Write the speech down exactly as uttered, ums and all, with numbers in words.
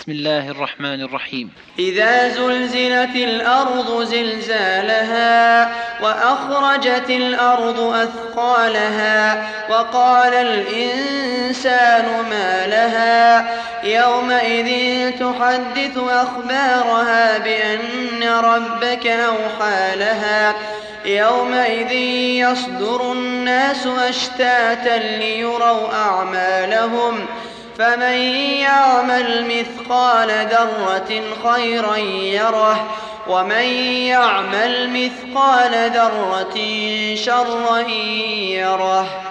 بسم الله الرحمن الرحيم. إذا زلزلت الأرض زلزالها وأخرجت الأرض أثقالها وقال الإنسان ما لها يومئذ تحدث أخبارها بأن ربك أوحى لها يومئذ يصدر الناس أشتاتا ليروا أعمالهم فمن يعمل مثقال ذرة خيرا يره ومن يعمل مثقال ذرة شرا يره.